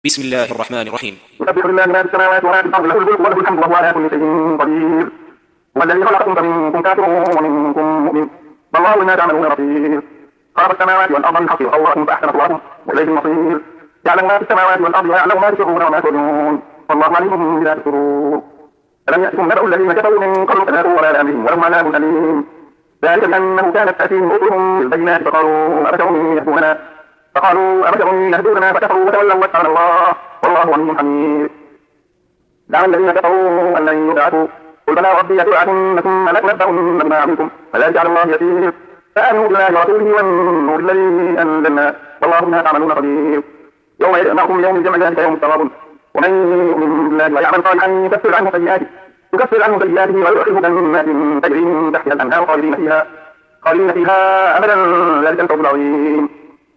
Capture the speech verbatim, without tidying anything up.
بسم الله الرحمن الرحيم. يسبح لله ما في السماوات وما في الأرض له الملك وله الحمد وهو على كل شيء قدير. هو الذي خلقكم فمنكم كافر ومنكم مؤمن والله بما تعملون بصير. خلق السماوات والأرض بالحق وصوركم فأحسن صوركم وإليه المصير. يعلم ما في السماوات والأرض ويعلم ما تسرون وما تعلنون والله عليم بذات الصدور. ألم يأتكم نبأ الذين كفروا من قبل فذاقوا وبال أمرهم ولهم عذاب أليم. ذلك بأنه كانت تأتيهم رسلهم بالبينات فقالوا أبشر يهدوننا فقالوا أبشر يهدوننا فكفروا وتولوا واستغنى الله والله غني حميد. دعوا الذين كفروا أن لن يبعثوا قل بلى ربي لتبعثن ثم لتنبؤن بما عملتم وذلك على الله يسير. فآمنوا بالله ورسوله والنور الذي أنزلنا والله بما تعملون خبير. يوم يجمعكم يوم الجمع ذلك يوم التغابن ومن يؤمن بالله ويعمل صالحا يكفر عنه سيئاته يكفر عنه سيئاته ويدخله جنات تجري من تحتها الأنهار خالدين فيها خالدين فيها أبدا ذلك الفوز العظيم.